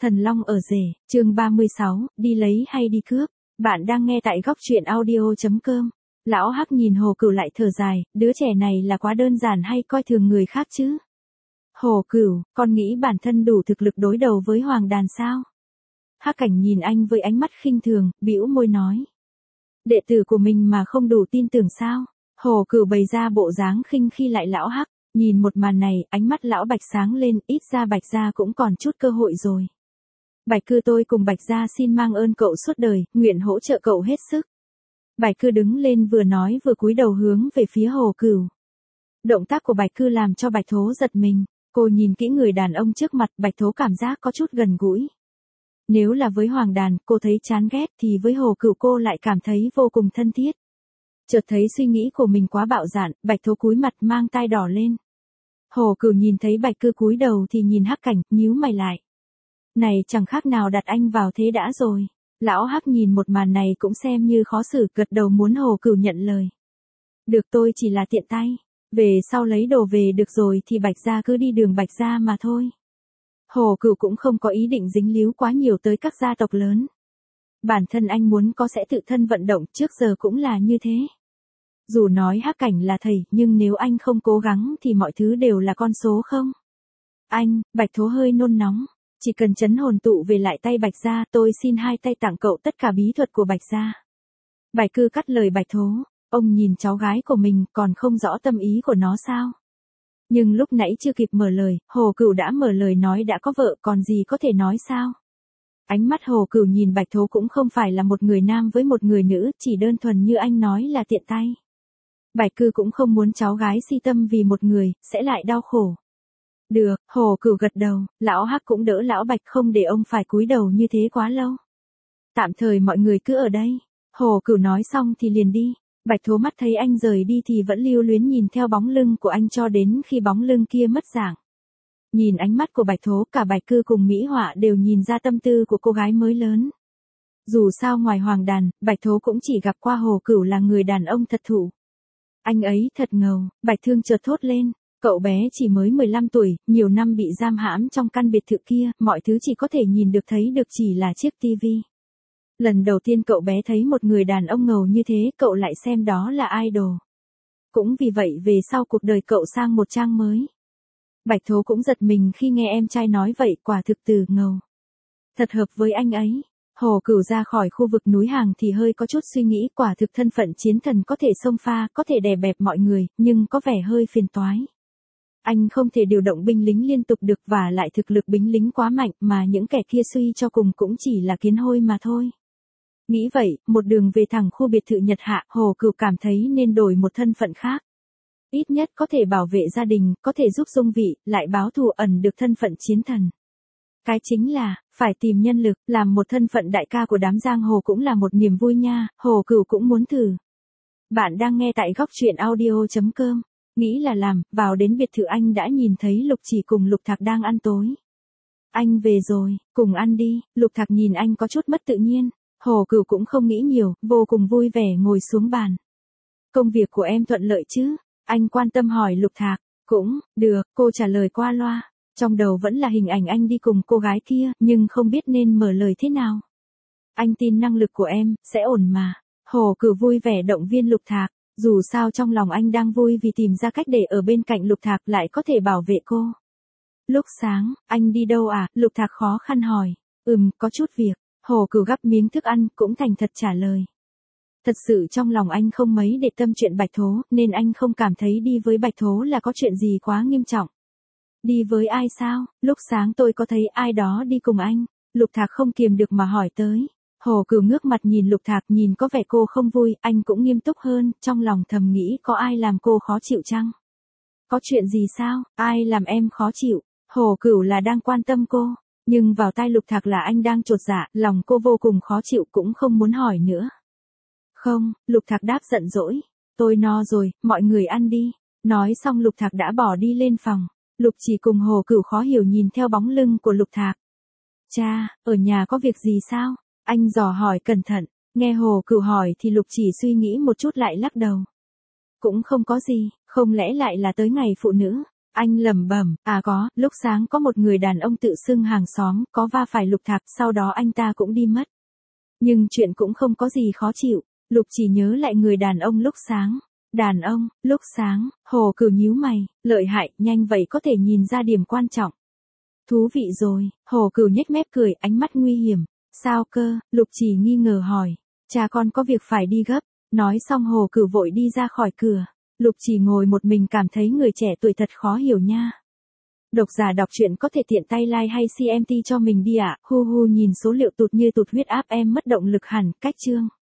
Thần Long ở rể, chương 36, đi lấy hay đi cướp. Bạn đang nghe tại góc truyện audio.com. Lão Hắc nhìn Hồ Cửu lại thở dài, đứa trẻ này là quá đơn giản hay coi thường người khác chứ? Hồ Cửu, con nghĩ bản thân đủ thực lực đối đầu với Hoàng Đàn sao? Hắc Cảnh nhìn anh với ánh mắt khinh thường, bĩu môi nói. Đệ tử của mình mà không đủ tin tưởng sao? Hồ Cửu bày ra bộ dáng khinh khi lại lão Hắc. Nhìn một màn này, ánh mắt lão Bạch sáng lên, ít ra Bạch gia cũng còn chút cơ hội rồi. Bạch Cư, tôi cùng Bạch gia xin mang ơn cậu suốt đời, nguyện hỗ trợ cậu hết sức. Bạch Cư đứng lên vừa nói vừa cúi đầu hướng về phía Hồ Cửu. Động tác của Bạch Cư làm cho Bạch Thố giật mình, cô nhìn kỹ người đàn ông trước mặt, Bạch Thố cảm giác có chút gần gũi. Nếu là với Hoàng Đàn, cô thấy chán ghét thì với Hồ Cửu cô lại cảm thấy vô cùng thân thiết. Chợt thấy suy nghĩ của mình quá bạo dạn, Bạch Thố cúi mặt mang tai đỏ lên. Hồ Cửu nhìn thấy Bạch Cư cúi đầu thì nhìn Hắc Cảnh, nhíu mày lại. Này chẳng khác nào đặt anh vào thế đã rồi. Lão Hắc nhìn một màn này cũng xem như khó xử, gật đầu muốn Hồ Cửu nhận lời. Được, tôi chỉ là tiện tay. Về sau lấy đồ về được rồi thì Bạch gia cứ đi đường Bạch gia mà thôi. Hồ Cửu cũng không có ý định dính líu quá nhiều tới các gia tộc lớn. Bản thân anh muốn có sẽ tự thân vận động, trước giờ cũng là như thế. Dù nói Hắc Cảnh là thầy, nhưng nếu anh không cố gắng thì mọi thứ đều là con số không? Anh, Bạch Thố hơi nôn nóng. Chỉ cần trấn hồn tụ về lại tay Bạch gia, tôi xin hai tay tặng cậu tất cả bí thuật của Bạch gia. Bạch Cư cắt lời Bạch Thố, ông nhìn cháu gái của mình còn không rõ tâm ý của nó sao? Nhưng lúc nãy chưa kịp mở lời, Hồ Cửu đã mở lời nói đã có vợ, còn gì có thể nói sao? Ánh mắt Hồ Cửu nhìn Bạch Thố cũng không phải là một người nam với một người nữ, chỉ đơn thuần như anh nói là tiện tay. Bạch Cư cũng không muốn cháu gái si tâm vì một người, sẽ lại đau khổ. Được, Hồ Cửu gật đầu, lão Hắc cũng đỡ lão Bạch không để ông phải cúi đầu như thế quá lâu. Tạm thời mọi người cứ ở đây. Hồ Cửu nói xong thì liền đi. Bạch Thố mắt thấy anh rời đi thì vẫn lưu luyến nhìn theo bóng lưng của anh cho đến khi bóng lưng kia mất dạng. Nhìn ánh mắt của Bạch Thố, cả Bạch Cư cùng Mỹ Họa đều nhìn ra tâm tư của cô gái mới lớn. Dù sao ngoài Hoàng Đàn, Bạch Thố cũng chỉ gặp qua Hồ Cửu là người đàn ông thật thụ. Anh ấy thật ngầu, Bạch Thương chợt thốt lên. Cậu bé chỉ mới 15 tuổi, nhiều năm bị giam hãm trong căn biệt thự kia, mọi thứ chỉ có thể nhìn được thấy được chỉ là chiếc tivi. Lần đầu tiên cậu bé thấy một người đàn ông ngầu như thế, cậu lại xem đó là idol. Cũng vì vậy về sau cuộc đời cậu sang một trang mới. Bạch Thố cũng giật mình khi nghe em trai nói vậy, quả thực từ ngầu. Thật hợp với anh ấy. Hồ Cửu ra khỏi khu vực núi hàng thì hơi có chút suy nghĩ, quả thực thân phận chiến thần có thể xông pha, có thể đè bẹp mọi người, nhưng có vẻ hơi phiền toái. Anh không thể điều động binh lính liên tục được và lại thực lực binh lính quá mạnh mà những kẻ kia suy cho cùng cũng chỉ là kiến hôi mà thôi. Nghĩ vậy, một đường về thẳng khu biệt thự Nhật Hạ, Hồ Cửu cảm thấy nên đổi một thân phận khác. Ít nhất có thể bảo vệ gia đình, có thể giúp dung vị, lại báo thù ẩn được thân phận chiến thần. Cái chính là, phải tìm nhân lực, làm một thân phận đại ca của đám giang hồ cũng là một niềm vui nha, Hồ Cửu cũng muốn thử. Bạn đang nghe tại góc truyện audio.com. Nghĩ là làm, vào đến biệt thự anh đã nhìn thấy Lục Chỉ cùng Lục Thạc đang ăn tối. Anh về rồi, cùng ăn đi. Lục Thạc nhìn anh có chút mất tự nhiên. Hồ Cửu cũng không nghĩ nhiều, vô cùng vui vẻ ngồi xuống bàn. Công việc của em thuận lợi chứ? Anh quan tâm hỏi Lục Thạc. Cũng, được, cô trả lời qua loa. Trong đầu vẫn là hình ảnh anh đi cùng cô gái kia, nhưng không biết nên mở lời thế nào. Anh tin năng lực của em, sẽ ổn mà. Hồ Cửu vui vẻ động viên Lục Thạc. Dù sao trong lòng anh đang vui vì tìm ra cách để ở bên cạnh Lục Thạc lại có thể bảo vệ cô. Lúc sáng, anh đi đâu à? Lục Thạc khó khăn hỏi. Có chút việc. Hồ Cửu gắp miếng thức ăn cũng thành thật trả lời. Thật sự trong lòng anh không mấy để tâm chuyện Bạch Thố, nên anh không cảm thấy đi với Bạch Thố là có chuyện gì quá nghiêm trọng. Đi với ai sao? Lúc sáng tôi có thấy ai đó đi cùng anh. Lục Thạc không kiềm được mà hỏi tới. Hồ Cửu ngước mặt nhìn Lục Thạc, nhìn có vẻ cô không vui, anh cũng nghiêm túc hơn, trong lòng thầm nghĩ có ai làm cô khó chịu chăng? Có chuyện gì sao? Ai làm em khó chịu? Hồ Cửu là đang quan tâm cô, nhưng vào tai Lục Thạc là anh đang chột dạ, lòng cô vô cùng khó chịu cũng không muốn hỏi nữa. Không, Lục Thạc đáp giận dỗi, tôi no rồi, mọi người ăn đi. Nói xong Lục Thạc đã bỏ đi lên phòng. Lục Chỉ cùng Hồ Cửu khó hiểu nhìn theo bóng lưng của Lục Thạc. Cha, ở nhà có việc gì sao? Anh dò hỏi cẩn thận, nghe Hồ Cửu hỏi thì Lục Chỉ suy nghĩ một chút lại lắc đầu. Cũng không có gì, không lẽ lại là tới ngày phụ nữ? Anh lẩm bẩm, có, lúc sáng có một người đàn ông tự xưng hàng xóm, có va phải Lục Thạc, sau đó anh ta cũng đi mất. Nhưng chuyện cũng không có gì khó chịu, Lục chỉ nhớ lại người đàn ông lúc sáng. Đàn ông, lúc sáng, Hồ Cửu nhíu mày, lợi hại, nhanh vậy có thể nhìn ra điểm quan trọng. Thú vị rồi, Hồ Cửu nhếch mép cười, ánh mắt nguy hiểm. Sao cơ, Lục chỉ nghi ngờ hỏi. Cha con có việc phải đi gấp. Nói xong Hồ Cửu vội đi ra khỏi cửa. Lục chỉ ngồi một mình cảm thấy người trẻ tuổi thật khó hiểu nha. Độc giả đọc truyện có thể tiện tay like hay CMT cho mình đi ạ. Hu hu nhìn số liệu tụt như tụt huyết áp em mất động lực hẳn, cách chương.